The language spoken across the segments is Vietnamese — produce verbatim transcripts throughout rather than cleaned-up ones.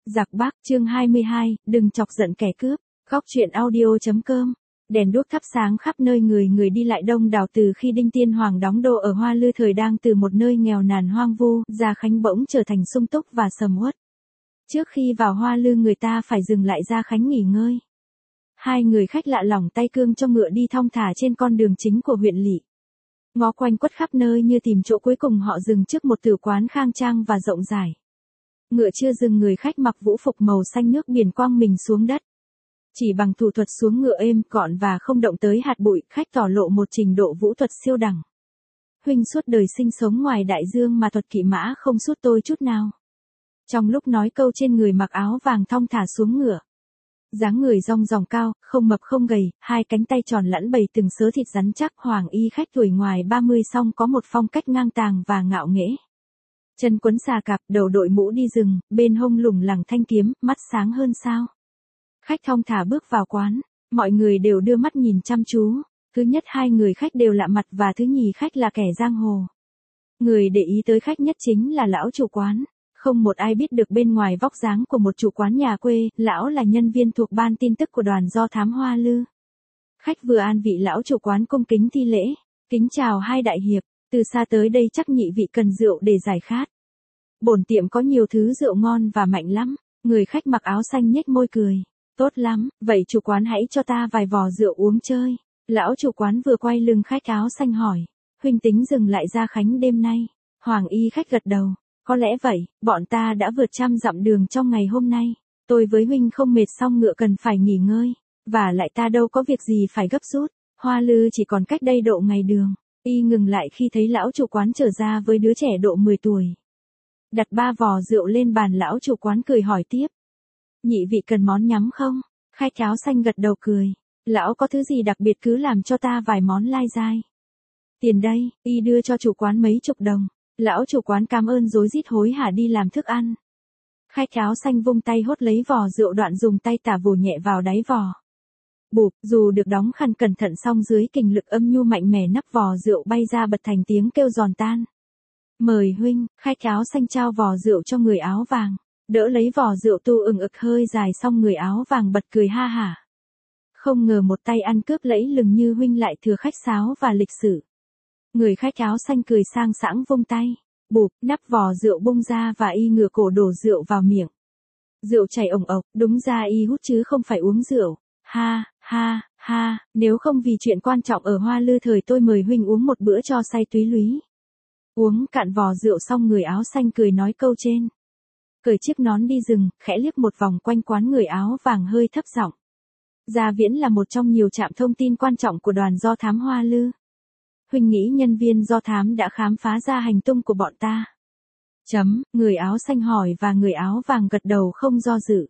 Giặc Bắc, chương hai mươi hai, đừng chọc giận kẻ cướp. Góc truyện audio.com. Đèn đuốc thắp sáng khắp nơi, người người đi lại đông đảo. Từ khi Đinh Tiên Hoàng đóng đô ở Hoa Lư, thời đang từ một nơi nghèo nàn hoang vu, Gia Khánh bỗng trở thành sung túc và sầm uất. Trước khi vào Hoa Lư, người ta phải dừng lại Gia Khánh nghỉ ngơi. Hai người khách lạ lỏng tay cương cho ngựa đi thong thả trên con đường chính của huyện lỵ. Ngó quanh quất khắp nơi như tìm chỗ, cuối cùng họ dừng trước một tử quán khang trang và rộng rãi. Ngựa chưa dừng, người khách mặc vũ phục màu xanh nước biển quăng mình xuống đất. Chỉ bằng thủ thuật xuống ngựa êm gọn và không động tới hạt bụi, khách tỏ lộ một trình độ vũ thuật siêu đẳng. Huynh suốt đời sinh sống ngoài đại dương mà thuật kỵ mã không sút tôi chút nào. Trong lúc nói câu trên, người mặc áo vàng thong thả xuống ngựa. Dáng người rong ròng cao, không mập không gầy, hai cánh tay tròn lẵn bầy từng sớ thịt rắn chắc. Hoàng y khách tuổi ngoài ba mươi, song có một phong cách ngang tàng và ngạo nghễ. Chân quấn xà cạp, đầu đội mũ đi rừng, bên hông lủng lẳng thanh kiếm, mắt sáng hơn sao. Khách thong thả bước vào quán, mọi người đều đưa mắt nhìn chăm chú. Thứ nhất, hai người khách đều lạ mặt, và thứ nhì, khách là kẻ giang hồ. Người để ý tới khách nhất chính là lão chủ quán. Không một ai biết được bên ngoài vóc dáng của một chủ quán nhà quê, lão là nhân viên thuộc ban tin tức của đoàn do thám Hoa Lư. Khách vừa an vị, lão chủ quán cung kính thi lễ, kính chào hai đại hiệp, từ xa tới đây chắc nhị vị cần rượu để giải khát. Bổn tiệm có nhiều thứ rượu ngon và mạnh lắm. Người khách mặc áo xanh nhếch môi cười, tốt lắm, vậy chủ quán hãy cho ta vài vò rượu uống chơi. Lão chủ quán vừa quay lưng khách áo xanh hỏi, huynh tính dừng lại Gia Khánh đêm nay? Hoàng y khách gật đầu. Có lẽ vậy, bọn ta đã vượt trăm dặm đường trong ngày hôm nay. Tôi với huynh không mệt, xong ngựa cần phải nghỉ ngơi. Và lại ta đâu có việc gì phải gấp rút. Hoa Lư chỉ còn cách đây độ ngày đường. Y ngừng lại khi thấy lão chủ quán trở ra với đứa trẻ độ mười tuổi. Đặt ba vò rượu lên bàn, lão chủ quán cười hỏi tiếp. Nhị vị cần món nhắm không? Khách áo xanh gật đầu cười. Lão có thứ gì đặc biệt cứ làm cho ta vài món lai dai. Tiền đây, y đưa cho chủ quán mấy chục đồng. Lão chủ quán cảm ơn rối rít hối hả đi làm thức ăn. Khách áo xanh vung tay hốt lấy vò rượu, đoạn dùng tay tả vồ nhẹ vào đáy vò. Bụp, dù được đóng khăn cẩn thận, song dưới kình lực âm nhu mạnh mẽ, nắp vò rượu bay ra bật thành tiếng kêu giòn tan. Mời huynh. Khách áo xanh trao vò rượu cho người áo vàng, đỡ lấy vò rượu tu ừng ực hơi dài, xong người áo vàng bật cười ha hả. Không ngờ một tay ăn cướp lẫy lừng như huynh lại thừa khách sáo và lịch sự. Người khách áo xanh cười sang sảng vung tay, bụp, nắp vò rượu bung ra và y ngửa cổ đổ rượu vào miệng. Rượu chảy ồng ộc, đúng ra y hút chứ không phải uống rượu. Ha, ha, ha, nếu không vì chuyện quan trọng ở Hoa Lư, thời tôi mời huynh uống một bữa cho say túy lúy. Uống cạn vò rượu xong, người áo xanh cười nói câu trên. Cởi chiếc nón đi rừng, khẽ liếc một vòng quanh quán, người áo vàng hơi thấp giọng. Gia Viễn là một trong nhiều trạm thông tin quan trọng của đoàn do thám Hoa Lư. Huynh nghĩ nhân viên do thám đã khám phá ra hành tung của bọn ta? Chấm, người áo xanh hỏi, và người áo vàng gật đầu không do dự.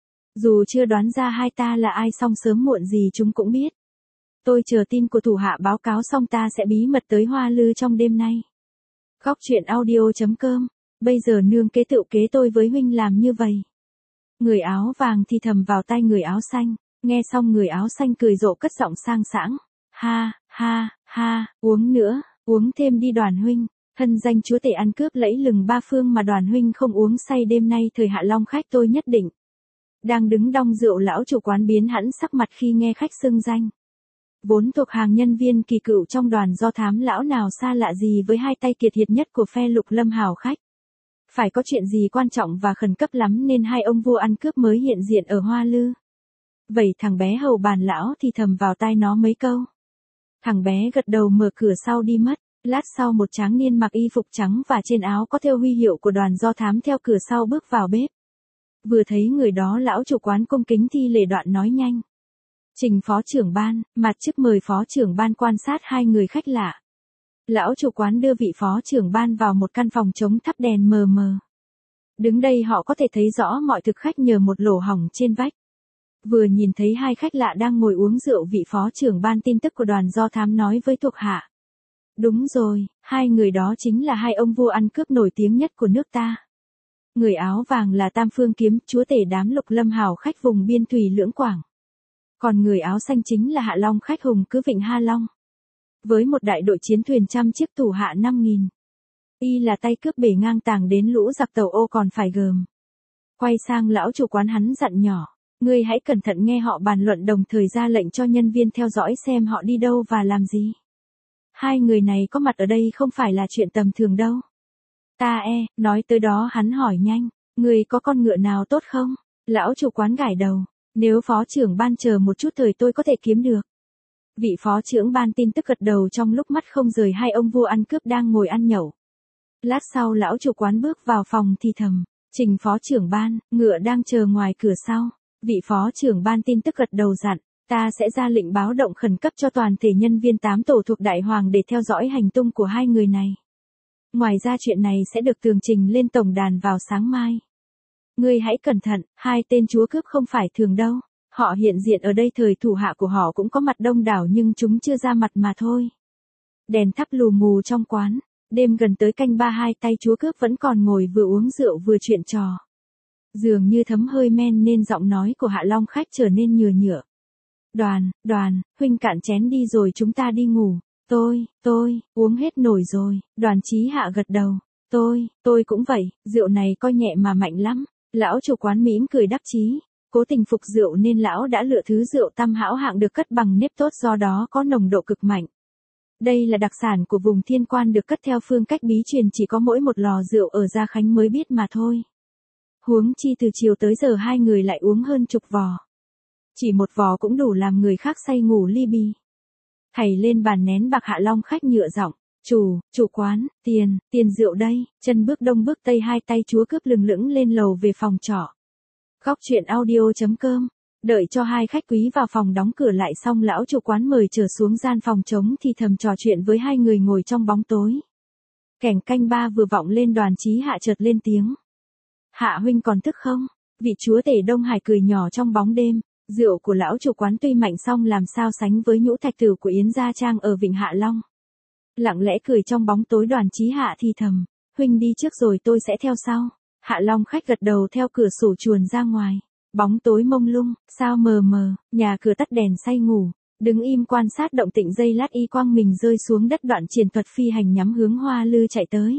Dù chưa đoán ra hai ta là ai, song sớm muộn gì chúng cũng biết. Tôi chờ tin của thủ hạ báo cáo xong ta sẽ bí mật tới Hoa Lư trong đêm nay. Góc truyện audio.com. Bây giờ nương kế tựu kế tôi với huynh làm như vậy. Người áo vàng thì thầm vào tai người áo xanh. Nghe xong, người áo xanh cười rộ cất giọng sang sảng. Ha, ha, ha, uống nữa, uống thêm đi đoàn huynh. Thân danh chúa tể ăn cướp lẫy lừng ba phương mà đoàn huynh không uống say đêm nay, thời Hạ Long khách tôi nhất định. Đang đứng đong rượu, lão chủ quán biến hẳn sắc mặt khi nghe khách xưng danh. Vốn thuộc hàng nhân viên kỳ cựu trong đoàn do thám, lão nào xa lạ gì với hai tay kiệt hiệt nhất của phe Lục Lâm hào khách. Phải có chuyện gì quan trọng và khẩn cấp lắm nên hai ông vua ăn cướp mới hiện diện ở Hoa Lư. Vậy thằng bé hầu bàn lão thì thầm vào tai nó mấy câu. Thằng bé gật đầu mở cửa sau đi mất. Lát sau, một tráng niên mặc y phục trắng và trên áo có thêu huy hiệu của đoàn do thám theo cửa sau bước vào bếp. Vừa thấy người đó, lão chủ quán cung kính thi lễ, đoạn nói nhanh. Trình phó trưởng ban, mặt chức mời phó trưởng ban quan sát hai người khách lạ. Lão chủ quán đưa vị phó trưởng ban vào một căn phòng trống thắp đèn mờ mờ. Đứng đây họ có thể thấy rõ mọi thực khách nhờ một lỗ hổng trên vách. Vừa nhìn thấy hai khách lạ đang ngồi uống rượu, vị phó trưởng ban tin tức của đoàn do thám nói với thuộc hạ. Đúng rồi, hai người đó chính là hai ông vua ăn cướp nổi tiếng nhất của nước ta. Người áo vàng là Tam Phương Kiếm, chúa tể đám Lục Lâm hào khách vùng biên thủy lưỡng quảng. Còn người áo xanh chính là Hạ Long khách hùng cứ Vịnh Ha Long. Với một đại đội chiến thuyền trăm chiếc, thủ hạ năm nghìn. Y là tay cướp bể ngang tàng đến lũ giặc tàu ô còn phải gờm. Quay sang lão chủ quán hắn dặn nhỏ. Ngươi hãy cẩn thận nghe họ bàn luận đồng thời ra lệnh cho nhân viên theo dõi xem họ đi đâu và làm gì. Hai người này có mặt ở đây không phải là chuyện tầm thường đâu. Ta e, nói tới đó hắn hỏi nhanh. Ngươi có con ngựa nào tốt không? Lão chủ quán gãi đầu. Nếu phó trưởng ban chờ một chút thời tôi có thể kiếm được. Vị phó trưởng ban tin tức gật đầu trong lúc mắt không rời hai ông vua ăn cướp đang ngồi ăn nhậu. Lát sau lão chủ quán bước vào phòng thì thầm. Trình phó trưởng ban, ngựa đang chờ ngoài cửa sau. Vị phó trưởng ban tin tức gật đầu dặn. Ta sẽ ra lệnh báo động khẩn cấp cho toàn thể nhân viên tám tổ thuộc Đại Hoàng để theo dõi hành tung của hai người này. Ngoài ra chuyện này sẽ được tường trình lên tổng đàn vào sáng mai. Ngươi hãy cẩn thận, hai tên chúa cướp không phải thường đâu. Họ hiện diện ở đây thời thủ hạ của họ cũng có mặt đông đảo nhưng chúng chưa ra mặt mà thôi. Đèn thắp lù mù trong quán. Đêm gần tới canh ba hai tay chúa cướp vẫn còn ngồi vừa uống rượu vừa chuyện trò. Dường như thấm hơi men nên giọng nói của Hạ Long khách trở nên nhừa nhựa. Đoàn, đoàn, huynh cạn chén đi rồi chúng ta đi ngủ. Tôi, tôi, uống hết nổi rồi. Đoàn Chí Hạ gật đầu. Tôi, tôi cũng vậy, rượu này coi nhẹ mà mạnh lắm. Lão chủ quán mỉm cười đắc chí. Cố tình phục rượu nên lão đã lựa thứ rượu tam hảo hạng được cất bằng nếp tốt do đó có nồng độ cực mạnh. Đây là đặc sản của vùng Thiên Quan được cất theo phương cách bí truyền chỉ có mỗi một lò rượu ở Gia Khánh mới biết mà thôi. Huống chi từ chiều tới giờ hai người lại uống hơn chục vò. Chỉ một vò cũng đủ làm người khác say ngủ li bì. Thầy lên bàn nén bạc Hạ Long khách nhựa giọng. Chủ, chủ quán, tiền, tiền rượu đây. Chân bước đông bước tây hai tay chúa cướp lừng lững lên lầu về phòng trọ. Góc chuyện audio chấm com. Đợi cho hai khách quý vào phòng đóng cửa lại xong lão chủ quán mời trở xuống gian phòng trống thì thầm trò chuyện với hai người ngồi trong bóng tối. Kẻng canh ba vừa vọng lên Đoàn Chí Hạ chợt lên tiếng. Hạ huynh còn thức không? Vị chúa tể Đông Hải cười nhỏ trong bóng đêm. Rượu của lão chủ quán tuy mạnh song làm sao sánh với nhũ thạch tử của Yến Gia Trang ở Vịnh Hạ Long. Lặng lẽ cười trong bóng tối Đoàn Chí Hạ thì thầm. Huynh đi trước rồi tôi sẽ theo sau. Hạ Long khách gật đầu theo cửa sổ chuồn ra ngoài. Bóng tối mông lung, sao mờ mờ, nhà cửa tắt đèn say ngủ. Đứng im quan sát động tĩnh giây lát y quang mình rơi xuống đất đoạn triển thuật phi hành nhắm hướng Hoa Lư chạy tới.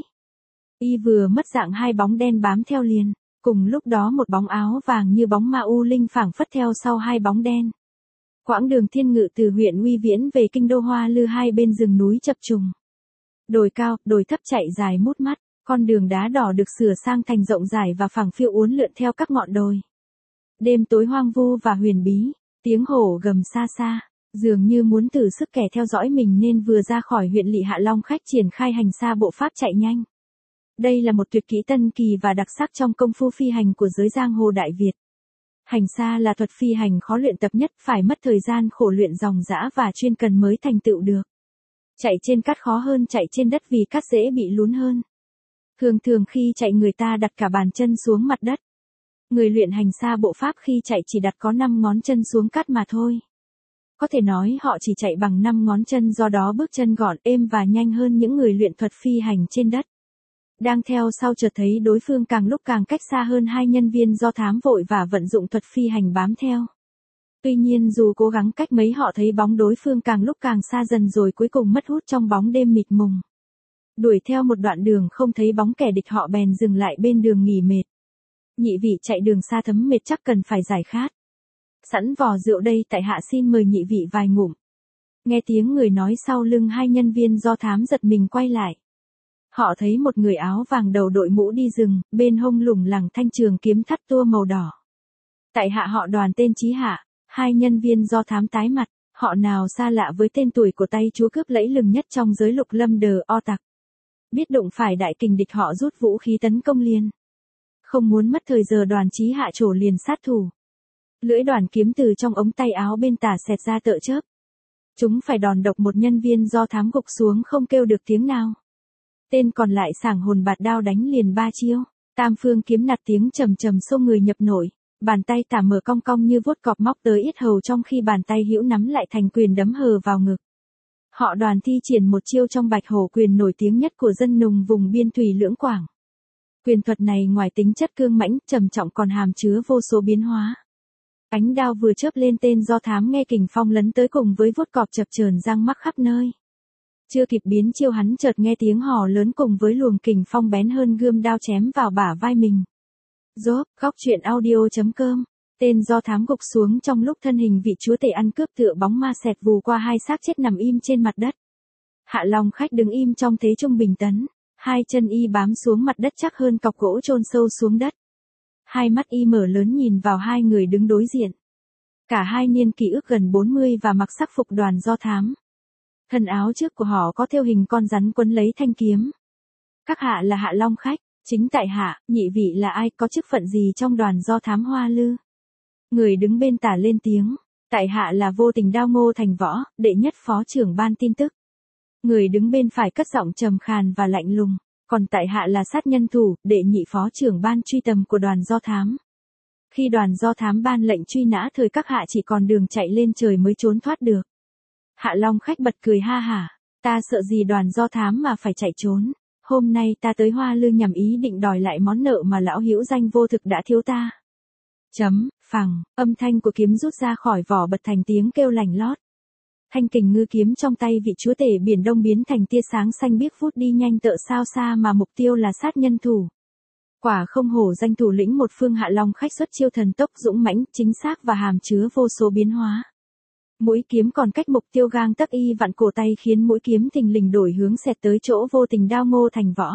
Y vừa mất dạng hai bóng đen bám theo liền. Cùng lúc đó một bóng áo vàng như bóng ma u linh phảng phất theo sau hai bóng đen. Quãng đường thiên ngự từ huyện Uy Viễn về kinh đô Hoa Lư hai bên rừng núi chập trùng. Đồi cao, đồi thấp chạy dài mút mắt, con đường đá đỏ được sửa sang thành rộng dài và phẳng phiu uốn lượn theo các ngọn đồi. Đêm tối hoang vu và huyền bí, tiếng hổ gầm xa xa, dường như muốn thử sức kẻ theo dõi mình nên vừa ra khỏi huyện lỵ Hạ Long khách triển khai hành xa bộ pháp chạy nhanh. Đây là một tuyệt kỹ tân kỳ và đặc sắc trong công phu phi hành của giới giang hồ Đại Việt. Hành xa là thuật phi hành khó luyện tập nhất, phải mất thời gian khổ luyện ròng rã và chuyên cần mới thành tựu được. Chạy trên cát khó hơn chạy trên đất vì cát dễ bị lún hơn. Thường thường khi chạy người ta đặt cả bàn chân xuống mặt đất. Người luyện hành xa bộ pháp khi chạy chỉ đặt có năm ngón chân xuống cát mà thôi. Có thể nói họ chỉ chạy bằng năm ngón chân do đó bước chân gọn êm và nhanh hơn những người luyện thuật phi hành trên đất. Đang theo sau chợt thấy đối phương càng lúc càng cách xa hơn hai nhân viên do thám vội và vận dụng thuật phi hành bám theo. Tuy nhiên dù cố gắng cách mấy họ thấy bóng đối phương càng lúc càng xa dần rồi cuối cùng mất hút trong bóng đêm mịt mùng. Đuổi theo một đoạn đường không thấy bóng kẻ địch họ bèn dừng lại bên đường nghỉ mệt. Nhị vị chạy đường xa thấm mệt chắc cần phải giải khát. Sẵn vò rượu đây tại hạ xin mời nhị vị vài ngụm. Nghe tiếng người nói sau lưng hai nhân viên do thám giật mình quay lại. Họ thấy một người áo vàng đầu đội mũ đi rừng, bên hông lủng lẳng thanh trường kiếm thắt tua màu đỏ. Tại hạ họ Đoàn tên Chí Hạ, hai nhân viên do thám tái mặt, họ nào xa lạ với tên tuổi của tay chúa cướp lẫy lừng nhất trong giới lục lâm đờ o tặc. Biết đụng phải đại kình địch họ rút vũ khí tấn công liền. Không muốn mất thời giờ Đoàn Chí Hạ trổ liền sát thủ. Lưỡi đoàn kiếm từ trong ống tay áo bên tả xẹt ra tợ chớp. Chúng phải đòn độc một nhân viên do thám gục xuống không kêu được tiếng nào. Tên còn lại sảng hồn bạt đao đánh liền ba chiêu. Tam phương kiếm nạt tiếng trầm trầm xông người nhập nổi. Bàn tay tả mở cong cong như vuốt cọp móc tới yết hầu trong khi bàn tay hữu nắm lại thành quyền đấm hờ vào ngực. Họ Đoàn thi triển một chiêu trong Bạch Hổ quyền nổi tiếng nhất của dân nùng vùng biên thủy Lưỡng Quảng. Quyền thuật này ngoài tính chất cương mãnh, trầm trọng còn hàm chứa vô số biến hóa. Ánh đao vừa chớp lên tên do thám nghe kình phong lấn tới cùng với vuốt cọp chập chờn răng mắc khắp nơi. Chưa kịp biến chiêu hắn chợt nghe tiếng hò lớn cùng với luồng kình phong bén hơn gươm đao chém vào bả vai mình. Dốt, góc truyện audio.com. Tên do thám gục xuống trong lúc thân hình vị chúa tể ăn cướp tựa bóng ma xẹt vù qua hai xác chết nằm im trên mặt đất. Hạ Long Khách đứng im trong thế trung bình tấn, hai chân y bám xuống mặt đất chắc hơn cọc gỗ chôn sâu xuống đất. Hai mắt y mở lớn nhìn vào hai người đứng đối diện. Cả hai niên kỷ ước gần bốn mươi và mặc sắc phục đoàn do thám. Thân áo trước của họ có thêu hình con rắn quấn lấy thanh kiếm. Các hạ là Hạ Long Khách, chính tại hạ, nhị vị là ai, có chức phận gì trong đoàn do thám Hoa Lư? Người đứng bên tả lên tiếng, tại hạ là Vô Tình Đao Ngô Thành Võ, đệ nhất phó trưởng ban tin tức. Người đứng bên phải cất giọng trầm khàn và lạnh lùng, còn tại hạ là Sát Nhân Thủ, đệ nhị phó trưởng ban truy tầm của đoàn do thám. Khi đoàn do thám ban lệnh truy nã thời các hạ chỉ còn đường chạy lên trời mới trốn thoát được. Hạ Long Khách bật cười ha hả, ta sợ gì đoàn do thám mà phải chạy trốn. Hôm nay ta tới Hoa Lư nhằm ý định đòi lại món nợ mà lão hữu danh vô thực đã thiếu ta. Chấm, phẳng, âm thanh của kiếm rút ra khỏi vỏ bật thành tiếng kêu lành lót. Thanh kình ngư kiếm trong tay vị chúa tể biển Đông biến thành tia sáng xanh biếc vút đi nhanh tựa sao xa mà mục tiêu là Sát Nhân Thủ. Quả không hổ danh thủ lĩnh một phương. Hạ Long Khách xuất chiêu thần tốc dũng mãnh, chính xác và hàm chứa vô số biến hóa. Mũi kiếm còn cách mục tiêu gang tấc, y vặn cổ tay khiến mũi kiếm thình lình đổi hướng xẹt tới chỗ Vô Tình Đao Ngô Thành Võ.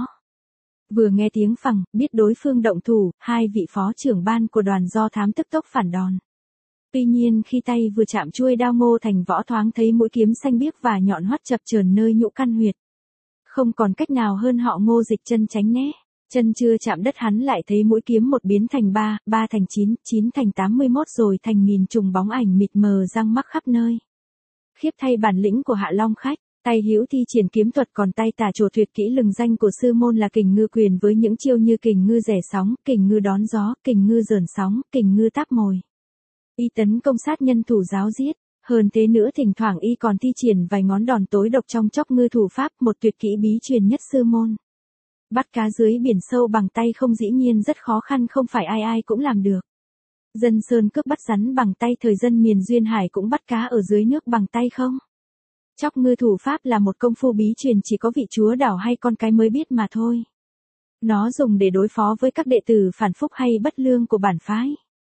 Vừa nghe tiếng phẳng, biết đối phương động thủ, hai vị phó trưởng ban của đoàn do thám tức tốc phản đòn. Tuy nhiên khi tay vừa chạm chuôi đao, Ngô Thành Võ thoáng thấy mũi kiếm xanh biếc và nhọn hoắt chập chờn nơi nhũ căn huyệt. Không còn cách nào hơn họ Ngô dịch chân tránh né. Chân chưa chạm đất hắn lại thấy mũi kiếm một biến thành ba, ba thành chín, chín thành tám mươi mốt rồi thành nghìn trùng bóng ảnh mịt mờ răng mắc khắp nơi. Khiếp thay bản lĩnh của Hạ Long Khách, tay hữu thi triển kiếm thuật còn tay tả trổ tuyệt kỹ lừng danh của sư môn là kình ngư quyền với những chiêu như kình ngư rẻ sóng, kình ngư đón gió, kình ngư dởn sóng, kình ngư táp mồi. Y tấn công Sát Nhân Thủ giáo giết, hơn thế nữa thỉnh thoảng y còn thi triển vài ngón đòn tối độc trong chóc ngư thủ pháp, một tuyệt kỹ bí truyền nhất sư môn. Bắt cá dưới biển sâu bằng tay không dĩ nhiên rất khó khăn, không phải ai ai cũng làm được. Dân sơn cướp bắt rắn bằng tay thời dân miền duyên hải cũng bắt cá ở dưới nước bằng tay không. Chóc ngư thủ pháp là một công phu bí truyền chỉ có vị chúa đảo hay con cái mới biết mà thôi. Nó dùng để đối phó với các đệ tử phản phúc hay bất lương của bản phái.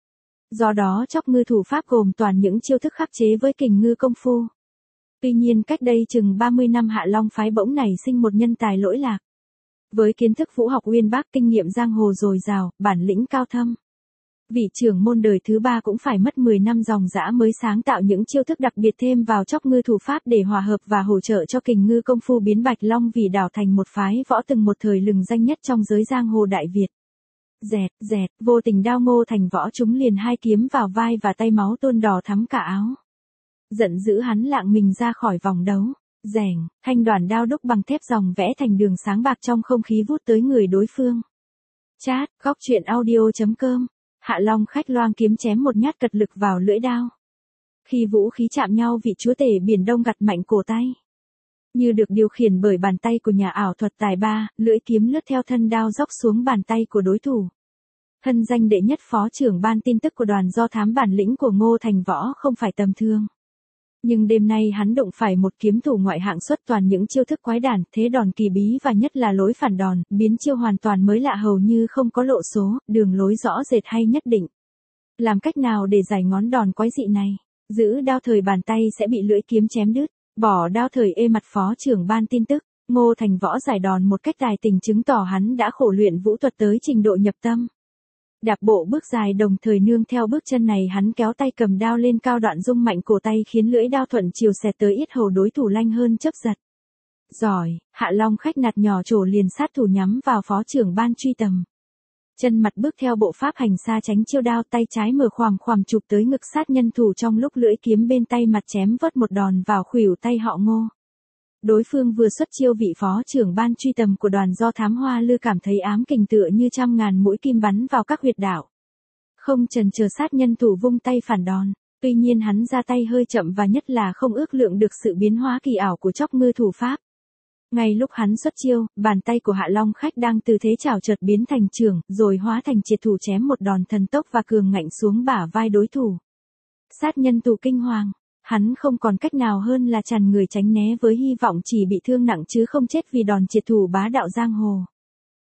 Do đó chóc ngư thủ pháp gồm toàn những chiêu thức khắc chế với kình ngư công phu. Tuy nhiên cách đây chừng ba mươi năm Hạ Long phái bỗng nảy sinh một nhân tài lỗi lạc. Với kiến thức vũ học uyên bác, kinh nghiệm giang hồ dồi dào, bản lĩnh cao thâm. Vị trưởng môn đời thứ ba cũng phải mất mười năm dòng dã mới sáng tạo những chiêu thức đặc biệt thêm vào chóc ngư thủ pháp để hòa hợp và hỗ trợ cho kình ngư công phu, biến Bạch Long Vì đảo thành một phái võ từng một thời lừng danh nhất trong giới giang hồ Đại Việt. Dẹt, dẹt, Vô Tình Đao Ngô Thành Võ trúng liền hai kiếm vào vai và tay, máu tuôn đỏ thắm cả áo. Giận dữ hắn lạng mình ra khỏi vòng đấu. Rèng, thanh đoàn đao đúc bằng thép dòng vẽ thành đường sáng bạc trong không khí vút tới người đối phương. Chat, góc truyện audio.com. Hạ Long Khách loang kiếm chém một nhát cật lực vào lưỡi đao. Khi vũ khí chạm nhau, vị chúa tể biển Đông gặt mạnh cổ tay. Như được điều khiển bởi bàn tay của nhà ảo thuật tài ba, lưỡi kiếm lướt theo thân đao dốc xuống bàn tay của đối thủ. Thân danh đệ nhất phó trưởng ban tin tức của đoàn do thám, bản lĩnh của Ngô Thành Võ không phải tầm thường. Nhưng đêm nay hắn đụng phải một kiếm thủ ngoại hạng xuất toàn những chiêu thức quái đản, thế đòn kỳ bí và nhất là lối phản đòn, biến chiêu hoàn toàn mới lạ, hầu như không có lộ số, đường lối rõ rệt hay nhất định. Làm cách nào để giải ngón đòn quái dị này? Giữ đao thời bàn tay sẽ bị lưỡi kiếm chém đứt, bỏ đao thời ê mặt phó trưởng ban tin tức. Ngô Thành Võ giải đòn một cách tài tình, chứng tỏ hắn đã khổ luyện vũ thuật tới trình độ nhập tâm. Đạp bộ bước dài đồng thời nương theo bước chân này, hắn kéo tay cầm đao lên cao, đoạn rung mạnh cổ tay khiến lưỡi đao thuận chiều xẹt tới yết hầu đối thủ lanh hơn chớp giật. Giỏi, Hạ Long Khách nạt nhỏ trổ liền sát thủ nhắm vào phó trưởng ban truy tầm. Chân mặt bước theo bộ pháp hành xa tránh chiêu đao, tay trái mở khoằm khoằm chụp tới ngực Sát Nhân Thủ trong lúc lưỡi kiếm bên tay mặt chém vớt một đòn vào khuỷu tay họ Ngô. Đối phương vừa xuất chiêu, vị phó trưởng ban truy tầm của đoàn do thám Hoa Lư cảm thấy ám kình tựa như trăm ngàn mũi kim bắn vào các huyệt đạo. Không chần chờ, Sát Nhân Thủ vung tay phản đòn. Tuy nhiên hắn ra tay hơi chậm và nhất là không ước lượng được sự biến hóa kỳ ảo của chóc ngư thủ pháp. Ngay lúc hắn xuất chiêu, bàn tay của Hạ Long Khách đang từ thế chảo chợt biến thành chưởng, rồi hóa thành triệt thủ chém một đòn thần tốc và cường ngạnh xuống bả vai đối thủ. Sát Nhân Thủ kinh hoàng. Hắn không còn cách nào hơn là tràn người tránh né với hy vọng chỉ bị thương nặng chứ không chết vì đòn triệt thủ bá đạo giang hồ.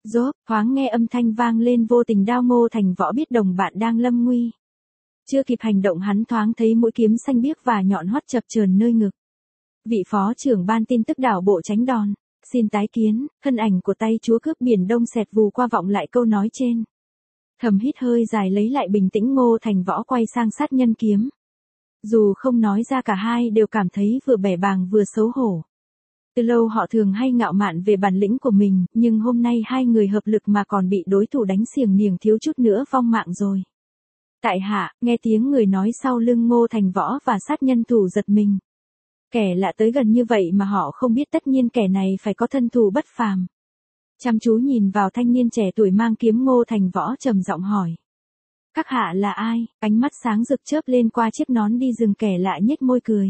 Rốp, thoáng nghe âm thanh vang lên vô tình đao Ngô Thành Võ biết đồng bạn đang lâm nguy. Chưa kịp hành động hắn thoáng thấy mũi kiếm xanh biếc và nhọn hoắt chập chờn nơi ngực. Vị phó trưởng ban tin tức đảo bộ tránh đòn. Xin tái kiến, thân ảnh của tay chúa cướp biển Đông xẹt vù qua vọng lại câu nói trên. Thầm hít hơi dài lấy lại bình tĩnh Ngô Thành Võ quay sang sát nhân kiếm. Dù không nói ra cả hai đều cảm thấy vừa bẻ bàng vừa xấu hổ. Từ lâu họ thường hay ngạo mạn về bản lĩnh của mình, nhưng hôm nay hai người hợp lực mà còn bị đối thủ đánh xiềng niềng thiếu chút nữa vong mạng rồi. Tại hạ, nghe tiếng người nói sau lưng Ngô Thành Võ và sát nhân thủ giật mình. Kẻ lạ tới gần như vậy mà họ không biết tất nhiên kẻ này phải có thân thủ bất phàm. Chăm chú nhìn vào thanh niên trẻ tuổi mang kiếm Ngô Thành Võ trầm giọng hỏi. Các hạ là ai? Ánh mắt sáng rực chớp lên qua chiếc nón đi rừng kẻ lạ nhếch môi cười.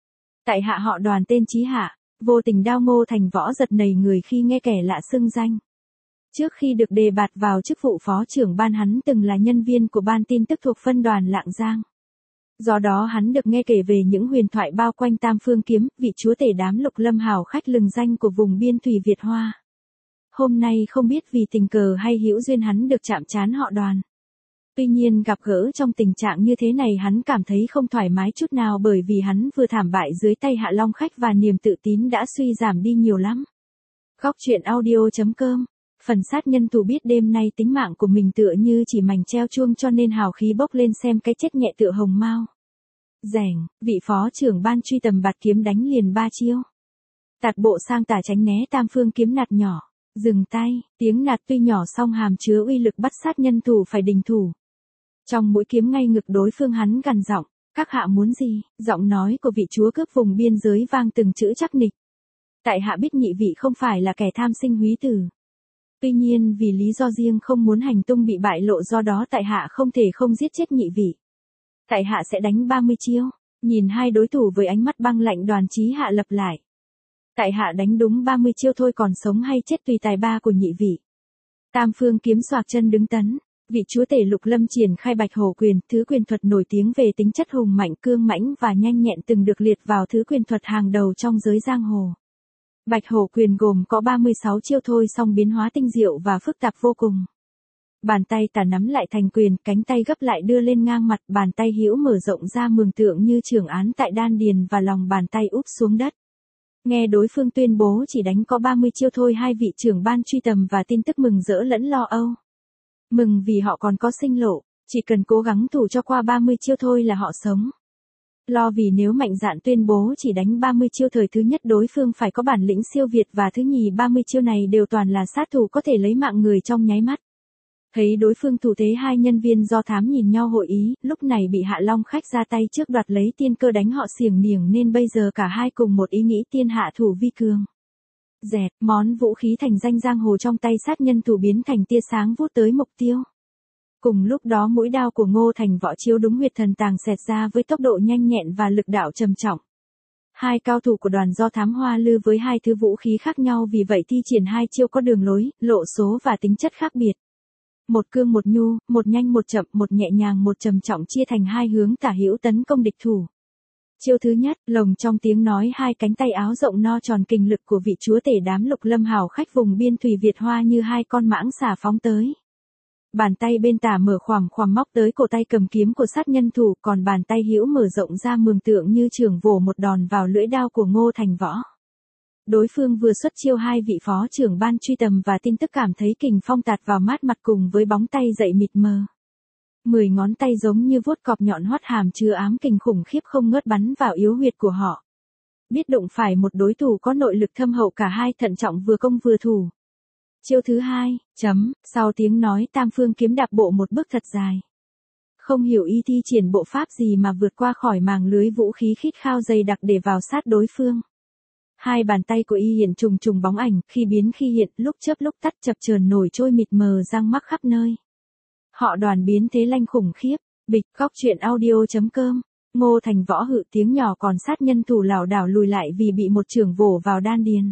Tại hạ họ Đoàn tên Chí Hạ, vô tình đao Ngô Thành Võ giật nảy người khi nghe kẻ lạ xưng danh. Trước khi được đề bạt vào chức vụ phó trưởng ban hắn từng là nhân viên của ban tin tức thuộc phân đoàn Lạng Giang. Do đó hắn được nghe kể về những huyền thoại bao quanh Tam Phương Kiếm, vị chúa tể đám lục lâm hào khách lừng danh của vùng biên thủy Việt Hoa. Hôm nay không biết vì tình cờ hay hữu duyên hắn được chạm trán họ Đoàn. Tuy nhiên gặp gỡ trong tình trạng như thế này hắn cảm thấy không thoải mái chút nào bởi vì hắn vừa thảm bại dưới tay Hạ Long khách và niềm tự tín đã suy giảm đi nhiều lắm. Góc truyện audio chấm com. Phần sát nhân thủ biết đêm nay tính mạng của mình tựa như chỉ mảnh treo chuông cho nên hào khí bốc lên xem cái chết nhẹ tựa hồng mao. Rẻng, vị phó trưởng ban truy tầm bạt kiếm đánh liền ba chiêu. Tạt bộ sang tả tránh né Tam Phương Kiếm nạt nhỏ. Dừng tay, tiếng nạt tuy nhỏ song hàm chứa uy lực bắt sát nhân thủ phải đình thủ. Trong mũi kiếm ngay ngực đối phương hắn gằn giọng, các hạ muốn gì? Giọng nói của vị chúa cướp vùng biên giới vang từng chữ chắc nịch. Tại hạ biết nhị vị không phải là kẻ tham sinh húy tử. Tuy nhiên vì lý do riêng không muốn hành tung bị bại lộ do đó tại hạ không thể không giết chết nhị vị. Tại hạ sẽ đánh ba mươi chiêu, nhìn hai đối thủ với ánh mắt băng lạnh Đoàn Chí Hạ lập lại. Tại hạ đánh đúng ba mươi chiêu thôi còn sống hay chết tùy tài ba của nhị vị. Tam Phương Kiếm xoạc chân đứng tấn, vị chúa tể lục lâm triển khai Bạch Hổ Quyền, thứ quyền thuật nổi tiếng về tính chất hùng mạnh cương mãnh và nhanh nhẹn từng được liệt vào thứ quyền thuật hàng đầu trong giới giang hồ. Bạch Hổ Quyền gồm có ba mươi sáu chiêu thôi song biến hóa tinh diệu và phức tạp vô cùng. Bàn tay tả nắm lại thành quyền, cánh tay gấp lại đưa lên ngang mặt, bàn tay hữu mở rộng ra mường tượng như trường án tại đan điền và lòng bàn tay úp xuống đất. Nghe đối phương tuyên bố chỉ đánh có ba mươi chiêu thôi hai vị trưởng ban truy tầm và tin tức mừng rỡ lẫn lo âu. Mừng vì họ còn có sinh lộ, chỉ cần cố gắng thủ cho qua ba mươi chiêu thôi là họ sống. Lo vì nếu mạnh dạn tuyên bố chỉ đánh ba mươi chiêu thời thứ nhất đối phương phải có bản lĩnh siêu việt và thứ nhì ba mươi chiêu này đều toàn là sát thủ có thể lấy mạng người trong nháy mắt. Thấy đối phương thủ thế hai nhân viên do thám nhìn nhau hội ý, lúc này bị Hạ Long khách ra tay trước đoạt lấy tiên cơ đánh họ xiềng niềng nên bây giờ cả hai cùng một ý nghĩ tiên hạ thủ vi cường. Dẹt, món vũ khí thành danh giang hồ trong tay sát nhân thủ biến thành tia sáng vút tới mục tiêu. Cùng lúc đó mũi đao của Ngô Thành Võ chiếu đúng huyệt thần tàng xẹt ra với tốc độ nhanh nhẹn và lực đạo trầm trọng. Hai cao thủ của đoàn do thám Hoa Lư với hai thứ vũ khí khác nhau vì vậy thi triển hai chiêu có đường lối, lộ số và tính chất khác biệt. Một cương một nhu, một nhanh một chậm, một nhẹ nhàng một trầm trọng chia thành hai hướng tả hữu tấn công địch thủ. Chiêu thứ nhất, lồng trong tiếng nói hai cánh tay áo rộng no tròn kình lực của vị chúa tể đám lục lâm hào khách vùng biên thủy Việt Hoa như hai con mãng xà phóng tới. Bàn tay bên tả mở khoằm khoằm móc tới cổ tay cầm kiếm của sát nhân thủ, còn bàn tay hữu mở rộng ra mường tượng như trường vồ một đòn vào lưỡi đao của Ngô Thành Võ. Đối phương vừa xuất chiêu hai vị phó trưởng ban truy tầm và tin tức cảm thấy kình phong tạt vào mát mặt cùng với bóng tay dậy mịt mờ. Mười ngón tay giống như vuốt cọp nhọn hoắt hàm chứa ám kình khủng khiếp không ngớt bắn vào yếu huyệt của họ. Biết đụng phải một đối thủ có nội lực thâm hậu cả hai thận trọng vừa công vừa thủ. Chiêu thứ hai, chấm, sau tiếng nói Tam Phương Kiếm đạp bộ một bước thật dài. Không hiểu y thi triển bộ pháp gì mà vượt qua khỏi màng lưới vũ khí khít khao dày đặc để vào sát đối phương. Hai bàn tay của y hiện trùng trùng bóng ảnh, khi biến khi hiện, lúc chớp lúc tắt chập chờn nổi trôi mịt mờ răng mắc khắp nơi. Họ Đoàn biến thế lanh khủng khiếp, bịch, góc truyện audio chấm com. Ngô Thành Võ hự tiếng nhỏ còn sát nhân thủ lảo đảo lùi lại vì bị một chưởng vồ vào đan điền.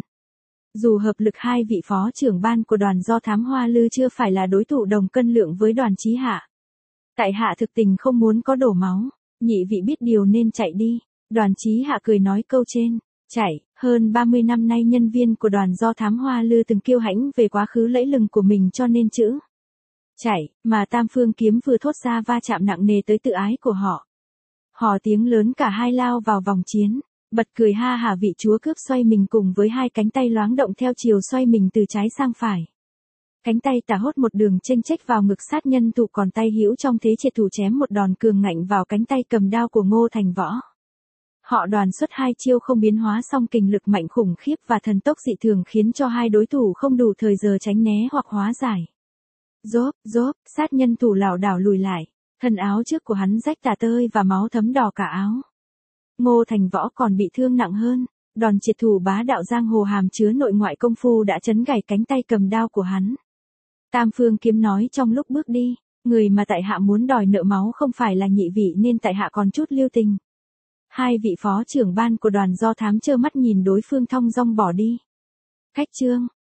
Dù hợp lực hai vị phó trưởng ban của đoàn do thám Hoa Lư chưa phải là đối thủ đồng cân lượng với Đoàn Chí Hạ. Tại hạ thực tình không muốn có đổ máu, nhị vị biết điều nên chạy đi. Đoàn Chí Hạ cười nói câu trên. Chạy, hơn ba mươi năm nay nhân viên của đoàn do thám Hoa Lư từng kiêu hãnh về quá khứ lẫy lừng của mình cho nên chữ chạy, mà Tam Phương Kiếm vừa thốt ra va chạm nặng nề tới tự ái của họ. Hò tiếng lớn cả hai lao vào vòng chiến, bật cười ha hả vị chúa cướp xoay mình cùng với hai cánh tay loáng động theo chiều xoay mình từ trái sang phải. Cánh tay tả hốt một đường chênh chếch vào ngực sát nhân thủ, còn tay hữu trong thế triệt thủ chém một đòn cường ngạnh vào cánh tay cầm đao của Ngô Thành Võ. Họ đoàn xuất hai chiêu không biến hóa song kình lực mạnh khủng khiếp và thần tốc dị thường khiến cho hai đối thủ không đủ thời giờ tránh né hoặc hóa giải. Rốp, rốp, sát nhân thủ lảo đảo lùi lại, thân áo trước của hắn rách tả tơi và máu thấm đỏ cả áo. Ngô Thành Võ còn bị thương nặng hơn, đòn triệt thủ bá đạo giang hồ hàm chứa nội ngoại công phu đã chấn gãy cánh tay cầm đao của hắn. Tam Phương Kiếm nói trong lúc bước đi, người mà tại hạ muốn đòi nợ máu không phải là nhị vị nên tại hạ còn chút lưu tình. Hai vị phó trưởng ban của đoàn do thám trơ mắt nhìn đối phương thong dong bỏ đi. Khách trương,